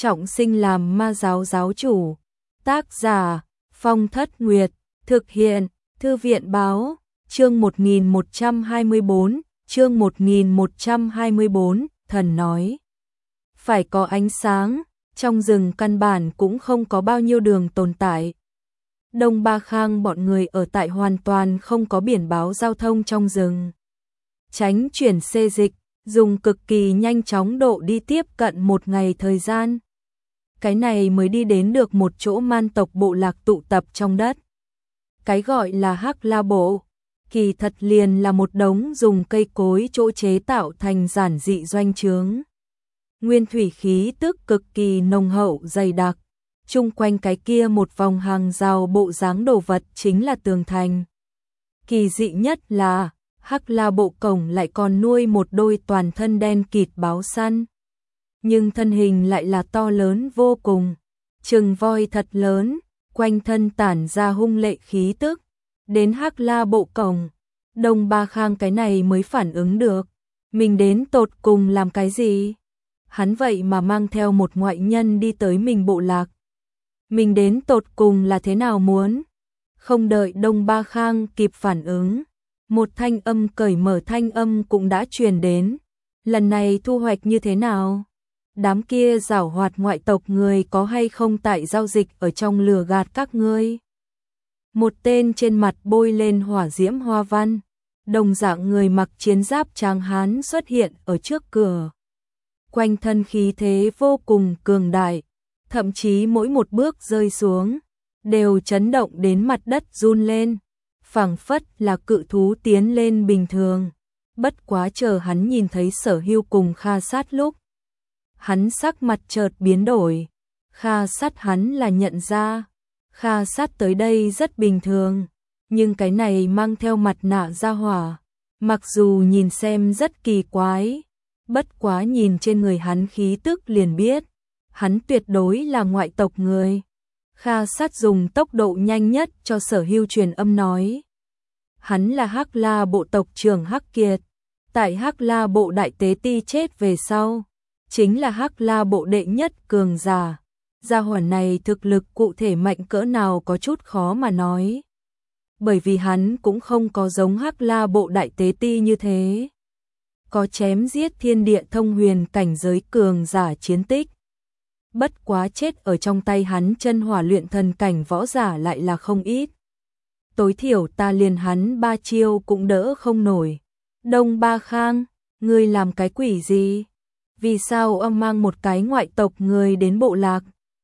trọng sinh làm ma giáo giáo chủ. Tác giả Phong Thất Nguyệt, thực hiện Thư viện Báo, chương 1124, chương 1124, thần nói. Phải có ánh sáng, trong rừng căn bản cũng không có bao nhiêu đường tồn tại. Đông Ba Khang bọn người ở tại hoàn toàn không có biển báo giao thông trong rừng. Tránh chuyển xê dịch, dùng cực kỳ nhanh chóng độ đi tiếp cận một ngày thời gian. Cái này mới đi đến được một chỗ man tộc bộ lạc tụ tập trong đất. Cái gọi là Hắc La Bộ, kỳ thật liền là một đống dùng cây cối chỗ chế tạo thành giản dị doanh trướng. Nguyên thủy khí tức cực kỳ nồng hậu dày đặc, chung quanh cái kia một vòng hàng rào bộ dáng đồ vật chính là tường thành. Kỳ dị nhất là Hắc La Bộ cổng lại còn nuôi một đôi toàn thân đen kịt báo săn. Nhưng thân hình lại là to lớn vô cùng, chừng voi thật lớn, quanh thân tản ra hung lệ khí tức. Đến Hắc La Bộ cổng, Đông Ba Khang cái này mới phản ứng được, mình đến tột cùng làm cái gì? Hắn vậy mà mang theo một ngoại nhân đi tới mình bộ lạc. Mình đến tột cùng là thế nào muốn? Không đợi Đông Ba Khang kịp phản ứng, một thanh âm cởi mở thanh âm cũng đã truyền đến. Lần này thu hoạch như thế nào? Đám kia giảo hoạt ngoại tộc người có hay không tại giao dịch ở trong lừa gạt các ngươi? Một tên trên mặt bôi lên hỏa diễm hoa văn, đồng dạng người mặc chiến giáp tráng hán xuất hiện ở trước cửa. Quanh thân khí thế vô cùng cường đại, thậm chí mỗi một bước rơi xuống đều chấn động đến mặt đất run lên, phảng phất là cự thú tiến lên bình thường. Bất quá chờ hắn nhìn thấy Sở Hưu cùng Kha Sát lúc, hắn sắc mặt chợt biến đổi. Kha Sát hắn là nhận ra, Kha Sát tới đây rất bình thường, nhưng cái này mang theo mặt nạ ra hỏa, mặc dù nhìn xem rất kỳ quái, bất quá nhìn trên người hắn khí tức liền biết, hắn tuyệt đối là ngoại tộc người. Kha Sát dùng tốc độ nhanh nhất cho Sở Hưu truyền âm nói. Hắn là Hắc La Bộ tộc trưởng Hắc Kiệt, tại Hắc La Bộ đại tế ti chết về sau, chính là Hắc La Bộ đệ nhất cường giả. Gia hỏa này thực lực cụ thể mạnh cỡ nào có chút khó mà nói. Bởi vì hắn cũng không có giống Hắc La Bộ đại tế ti như thế, có chém giết thiên địa thông huyền cảnh giới cường giả chiến tích. Bất quá chết ở trong tay hắn chân hỏa luyện thần cảnh võ giả lại là không ít. Tối thiểu ta liền hắn 3 chiêu cũng đỡ không nổi. Đông Ba Khang, ngươi làm cái quỷ gì? Vì sao ông mang một cái ngoại tộc người đến bộ lạc?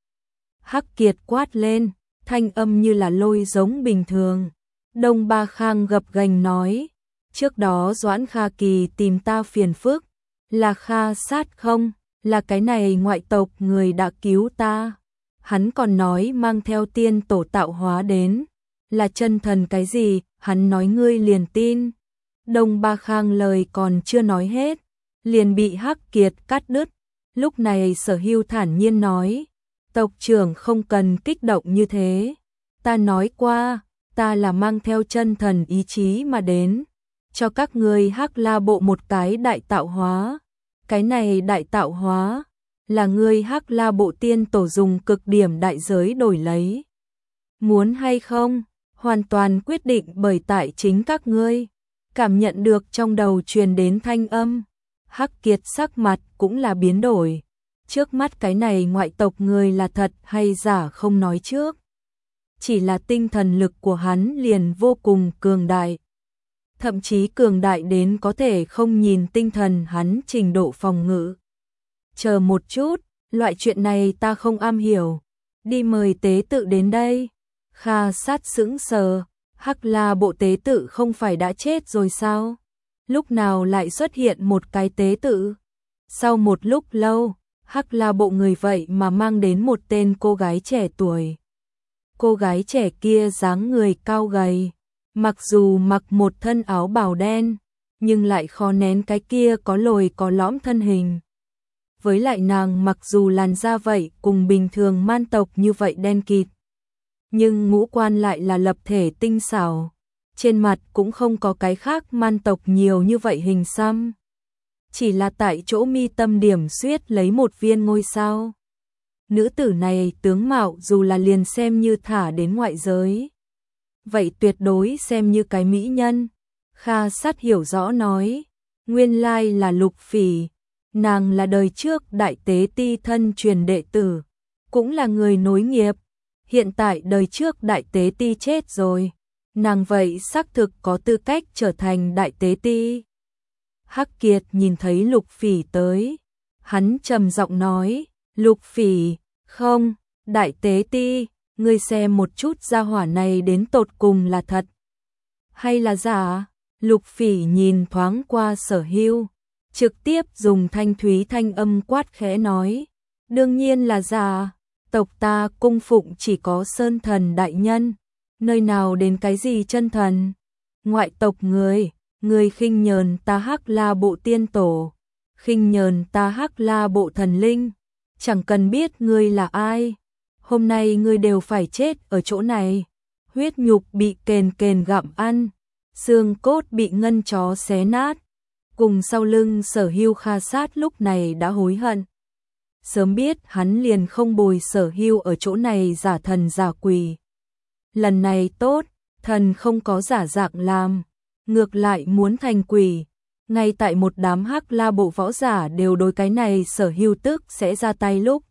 Hắc Kiệt quát lên, thanh âm như là lôi giống bình thường. Đông Ba Khang gập ghềnh nói, trước đó Doãn Kha Kỳ tìm ta phiền phức, là Kha Sát không? Là cái này ngoại tộc người đã cứu ta. Hắn còn nói mang theo tiên tổ tạo hóa đến, là chân thần cái gì, hắn nói ngươi liền tin. Đông Ba Khang lời còn chưa nói hết, liền bị Hắc Kiệt cắt đứt. Lúc này Sở Hưu thản nhiên nói, tộc trưởng không cần kích động như thế. Ta nói qua, ta là mang theo chân thần ý chí mà đến, cho các ngươi Hắc La Bộ một cái đại tạo hóa. Cái này đại tạo hóa, là ngươi Hắc La Bộ tiên tổ dùng cực điểm đại giới đổi lấy. Muốn hay không, hoàn toàn quyết định bởi tại chính các ngươi. Cảm nhận được trong đầu truyền đến thanh âm, Hắc Kiệt sắc mặt cũng là biến đổi. Trước mắt cái này ngoại tộc người là thật hay giả không nói trước. Chỉ là tinh thần lực của hắn liền vô cùng cường đại. Thậm chí cường đại đến có thể không nhìn tinh thần hắn trình độ phòng ngự. Chờ một chút, loại chuyện này ta không am hiểu. Đi mời tế tự đến đây. Kha Sát sững sờ, Hắc La Bộ tế tự không phải đã chết rồi sao? Lúc nào lại xuất hiện một cái tế tự? Sau một lúc lâu, Hắc La Bộ người vậy mà mang đến một tên cô gái trẻ tuổi. Cô gái trẻ kia dáng người cao gầy, mặc dù mặc một thân áo bào đen, nhưng lại khó nén cái kia có lồi có lõm thân hình. Với lại nàng mặc dù làn da vậy cùng bình thường man tộc như vậy đen kịt, nhưng ngũ quan lại là lập thể tinh xảo, trên mặt cũng không có cái khác man tộc nhiều như vậy hình xăm. Chỉ là tại chỗ mi tâm điểm xuyết lấy một viên ngôi sao. nữ tử này tướng mạo dù là liền xem như thả đến ngoại giới, vậy tuyệt đối xem như cái mỹ nhân. Kha Sát hiểu rõ nói, nguyên lai là Lục Phỉ, nàng là đời trước đại tế ti thân truyền đệ tử, cũng là người nối nghiệp, hiện tại đời trước đại tế ti chết rồi, nàng vậy xác thực có tư cách trở thành đại tế ti. Hắc Kiệt nhìn thấy Lục Phỉ tới, hắn trầm giọng nói, Lục Phỉ, không, đại tế ti, ngươi xem một chút gia hỏa này đến tột cùng là thật hay là giả. Lục Phỉ nhìn thoáng qua Sở Hưu, trực tiếp dùng thanh thúy thanh âm quát khẽ nói, đương nhiên là giả, tộc ta cung phụng chỉ có Sơn Thần đại nhân, nơi nào đến cái gì chân thần, ngoại tộc người khinh nhờn ta Hắc La bộ tiên tổ, khinh nhờn ta Hắc La bộ thần linh, chẳng cần biết ngươi là ai, hôm nay ngươi đều phải chết ở chỗ này, huyết nhục bị kền kền gặm ăn, xương cốt bị ngân chó xé nát. Cùng sau lưng Sở Hưu Kha Sát lúc này đã hối hận. Sớm biết hắn liền không bồi Sở Hưu ở chỗ này giả thần giả quỷ. Lần này tốt, thần không có giả dạng làm, ngược lại muốn thành quỷ. Ngay tại một đám Hắc La bộ võ giả đều đối cái này Sở Hưu tức sẽ ra tay lúc.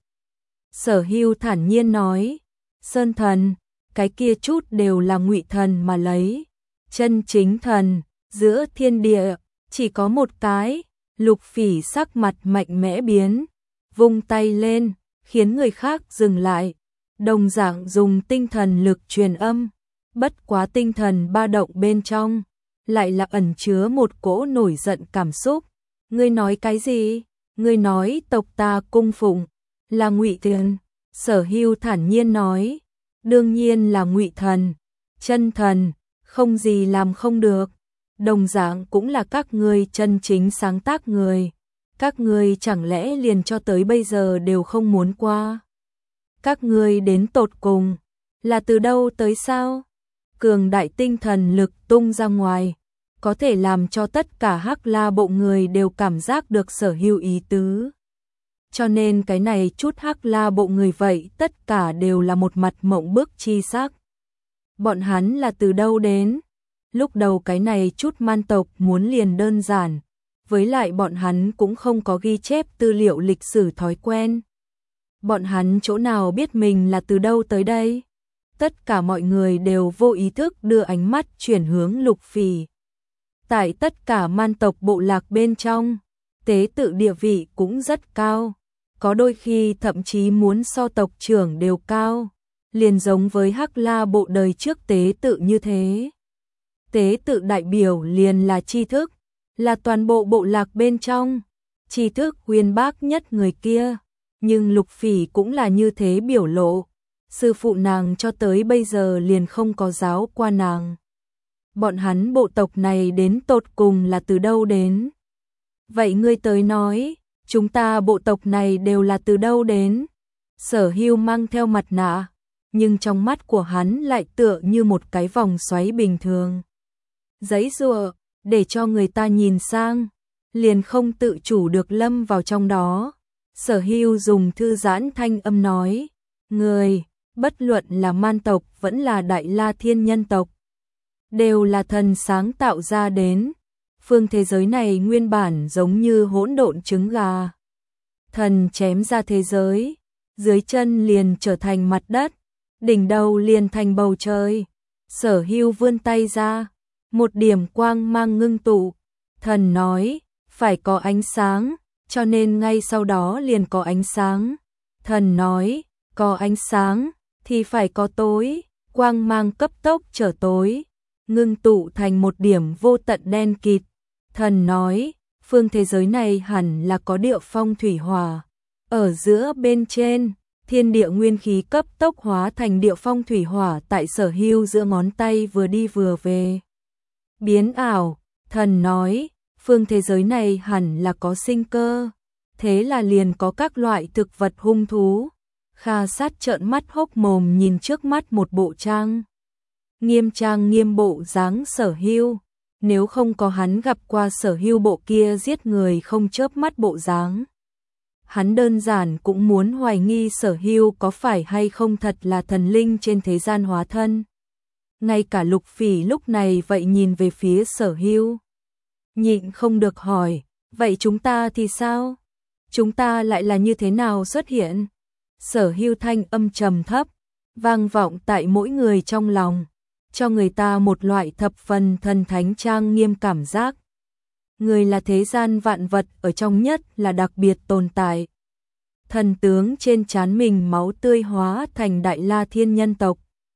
Sở Hưu thản nhiên nói, Sơn Thần, cái kia chút đều là ngụy thần mà lấy. Chân chính thần, giữa thiên địa, chỉ có một cái. Lục Phỉ sắc mặt mạnh mẽ biến, vung tay lên, khiến người khác dừng lại, đồng dạng dùng tinh thần lực truyền âm, bất quá tinh thần ba động bên trong, lại là ẩn chứa một cỗ nổi giận cảm xúc. Ngươi nói cái gì? Ngươi nói tộc ta cung phụng là ngụy thần? Sở Hưu thản nhiên nói, đương nhiên là ngụy thần, chân thần, không gì làm không được, đồng dạng cũng là các ngươi chân chính sáng tác người, các ngươi chẳng lẽ liền cho tới bây giờ đều không muốn qua? Các ngươi đến tột cùng là từ đâu tới sao? Cường đại tinh thần lực tung ra ngoài, có thể làm cho tất cả Hắc La bộ người đều cảm giác được Sở Hưu ý tứ. Cho nên cái này chút Hắc La bộ người vậy tất cả đều là một mặt mộng bức chi sắc. Bọn hắn là từ đâu đến? Lúc đầu cái này chút man tộc muốn liền đơn giản, với lại bọn hắn cũng không có ghi chép tư liệu lịch sử thói quen. Bọn hắn chỗ nào biết mình là từ đâu tới đây? Tất cả mọi người đều vô ý thức đưa ánh mắt chuyển hướng Lục Phỉ. Tại tất cả man tộc bộ lạc bên trong, tế tự địa vị cũng rất cao, có đôi khi thậm chí muốn so tộc trưởng đều cao, liền giống với Hắc La bộ đời trước tế tự như thế. Tế tự đại biểu liền là tri thức, là toàn bộ bộ lạc bên trong, tri thức uyên bác nhất người kia, nhưng Lục Phỉ cũng là như thế biểu lộ, sư phụ nàng cho tới bây giờ liền không có giáo qua nàng. Bọn hắn bộ tộc này đến tột cùng là từ đâu đến? Vậy ngươi tới nói, chúng ta bộ tộc này đều là từ đâu đến? Sở Hưu mang theo mặt nạ, nhưng trong mắt của hắn lại tựa như một cái vòng xoáy bình thường. Giấy rùa, để cho người ta nhìn sang, liền không tự chủ được lâm vào trong đó. Sở Hưu dùng thư giãn thanh âm nói, người, bất luận là man tộc vẫn là Đại La Thiên nhân tộc, đều là thần sáng tạo ra đến. Phương thế giới này nguyên bản giống như hỗn độn trứng gà. Thần chém ra thế giới, dưới chân liền trở thành mặt đất, đỉnh đầu liền thành bầu trời. Sở Hưu vươn tay ra, một điểm quang mang ngưng tụ. Thần nói, phải có ánh sáng, cho nên ngay sau đó liền có ánh sáng. Thần nói, có ánh sáng, thì phải có tối, quang mang cấp tốc trở tối, ngưng tụ thành một điểm vô tận đen kịt. Thần nói, phương thế giới này hẳn là có địa phong thủy hỏa. Ở giữa bên trên, thiên địa nguyên khí cấp tốc hóa thành địa phong thủy hỏa tại Sở Hưu giữa ngón tay vừa đi vừa về. Biến ảo, thần nói, phương thế giới này hẳn là có sinh cơ, thế là liền có các loại thực vật hung thú. Kha Sát trợn mắt hốc mồm nhìn trước mắt một bộ trang nghiêm bộ dáng Sở Hưu. Nếu không có hắn gặp qua Sở Hưu bộ kia giết người không chớp mắt bộ dáng, hắn đơn giản cũng muốn hoài nghi Sở Hưu có phải hay không thật là thần linh trên thế gian hóa thân. Ngay cả Lục Phỉ lúc này vậy nhìn về phía Sở Hưu, nhịn không được hỏi, vậy chúng ta thì sao? Chúng ta lại là như thế nào xuất hiện? Sở Hưu thanh âm trầm thấp, vang vọng tại mỗi người trong lòng, cho người ta một loại thập phần thần thánh trang nghiêm cảm giác. Người là thế gian vạn vật ở trong nhất là đặc biệt tồn tại. Thần tướng trên trán mình máu tươi hóa thành Đại La Thiên nhân tộc,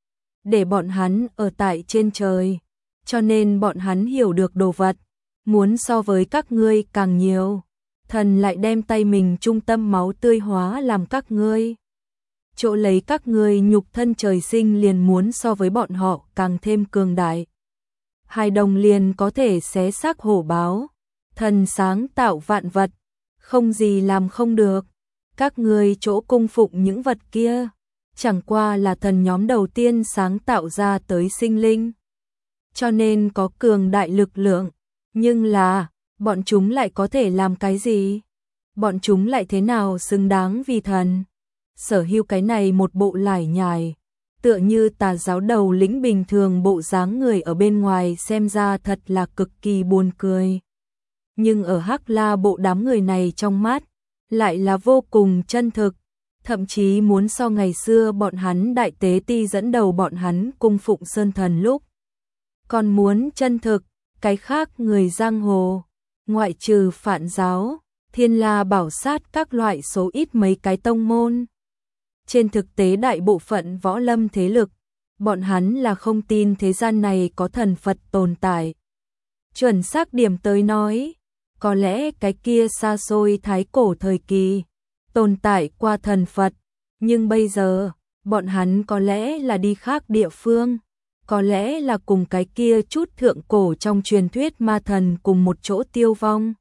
để bọn hắn ở tại trên trời, cho nên bọn hắn hiểu được đồ vật, muốn so với các ngươi càng nhiều. Thần lại đem tay mình trung tâm máu tươi hóa làm các ngươi. Chỗ lấy các ngươi nhục thân trời sinh liền muốn so với bọn họ càng thêm cường đại. Hai đồng liền có thể xé xác hổ báo. Thần sáng tạo vạn vật, không gì làm không được. Các ngươi chỗ cung phụng những vật kia, chẳng qua là thần nhóm đầu tiên sáng tạo ra tới sinh linh. Cho nên có cường đại lực lượng, nhưng là, bọn chúng lại có thể làm cái gì? Bọn chúng lại thế nào xứng đáng vì thần? Sở Hưu cái này một bộ lải nhải, tựa như tà giáo đầu lĩnh bình thường, bộ dáng người ở bên ngoài xem ra thật là cực kỳ buồn cười. Nhưng ở Hắc La bộ đám người này trong mắt, lại là vô cùng chân thực, thậm chí muốn so ngày xưa bọn hắn đại tế ti dẫn đầu bọn hắn cung phụng sơn thần lúc. Còn muốn chân thực, cái khác người giang hồ, ngoại trừ Phạn giáo, Thiên La Bảo Sát các loại số ít mấy cái tông môn. Trên thực tế đại bộ phận võ lâm thế lực, bọn hắn là không tin thế gian này có thần Phật tồn tại. Chuẩn xác điểm tới nói, có lẽ cái kia xa xôi thái cổ thời kỳ, tồn tại qua thần Phật, nhưng bây giờ, bọn hắn có lẽ là đi khác địa phương, có lẽ là cùng cái kia chút thượng cổ trong truyền thuyết ma thần cùng một chỗ tiêu vong.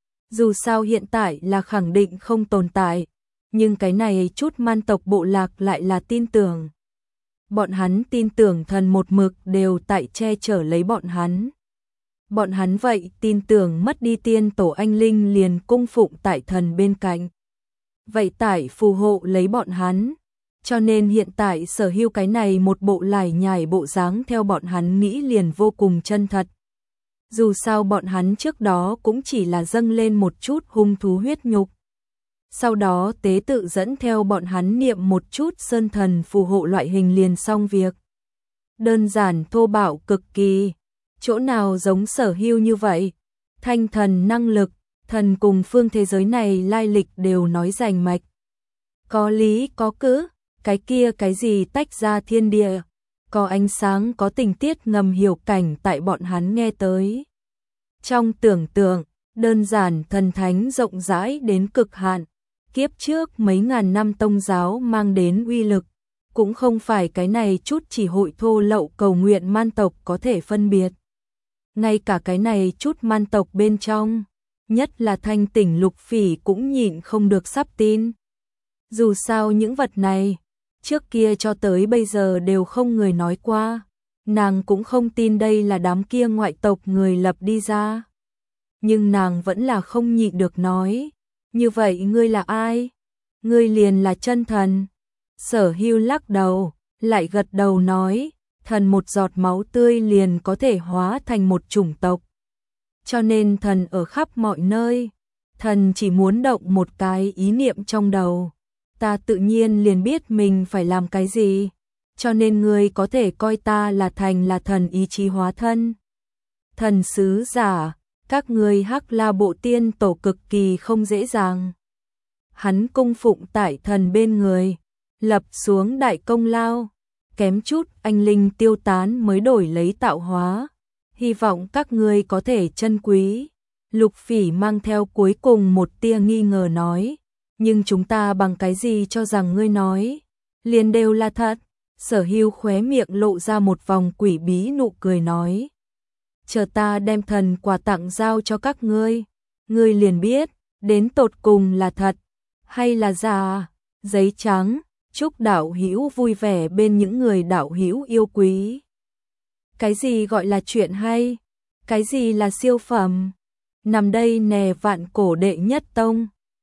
Dù sao hiện tại là khẳng định không tồn tại, nhưng cái này chút man tộc bộ lạc lại là tin tưởng. Bọn hắn tin tưởng thần một mực đều tại che chở lấy bọn hắn. Bọn hắn vậy tin tưởng mất đi tiên tổ anh linh liền cung phụng tại thần bên cạnh. Vậy tại phù hộ lấy bọn hắn. Cho nên hiện tại Sở Hưu cái này một bộ lải nhải bộ dáng theo bọn hắn nghĩ liền vô cùng chân thật. Dù sao bọn hắn trước đó cũng chỉ là dâng lên một chút hung thú huyết nhục. Sau đó tế tự dẫn theo bọn hắn niệm một chút sơn thần phù hộ loại hình liền xong việc. Đơn giản thô bạo cực kỳ. Chỗ nào giống Sở Hưu như vậy? Thanh thần năng lực, thần cùng phương thế giới này lai lịch đều nói rành mạch. Có lý có cữ, cái kia cái gì tách ra thiên địa, có ánh sáng có tình tiết ngầm hiểu cảnh tại bọn hắn nghe tới. Trong tưởng tượng, đơn giản thần thánh rộng rãi đến cực hạn, kiếp trước mấy ngàn năm tông giáo mang đến uy lực, cũng không phải cái này chút chỉ hội thô lậu cầu nguyện man tộc có thể phân biệt. Ngay cả cái này chút man tộc bên trong, nhất là thanh tỉnh Lục Phỉ cũng nhịn không được sắp tin. Dù sao những vật này, trước kia cho tới bây giờ đều không người nói qua, nàng cũng không tin đây là đám kia ngoại tộc người lập đi ra. Nhưng nàng vẫn là không nhịn được nói, như vậy ngươi là ai? Ngươi liền là chân thần. Sở Hưu lắc đầu, lại gật đầu nói, thần một giọt máu tươi liền có thể hóa thành một chủng tộc. Cho nên thần ở khắp mọi nơi, thần chỉ muốn động một cái ý niệm trong đầu, ta tự nhiên liền biết mình phải làm cái gì, cho nên ngươi có thể coi ta là thành là thần ý chí hóa thân. Thần sứ giả, các ngươi Hắc La bộ tiên tổ cực kỳ không dễ dàng. Hắn cung phụng tại thần bên người, lập xuống đại công lao, kém chút anh linh tiêu tán mới đổi lấy tạo hóa. Hy vọng các ngươi có thể trân quý. Lục Phỉ mang theo cuối cùng một tia nghi ngờ nói, nhưng chúng ta bằng cái gì cho rằng ngươi nói liền đều là thật? Sở Hưu khóe miệng lộ ra một vòng quỷ bí nụ cười nói, chờ ta đem thần quà tặng giao cho các ngươi liền biết đến tột cùng là thật hay là giả. Giấy trắng, chúc đạo hữu vui vẻ bên những người đạo hữu yêu quý. Cái gì gọi là chuyện hay? Cái gì là siêu phẩm? Nằm đây nè vạn cổ đệ nhất tông.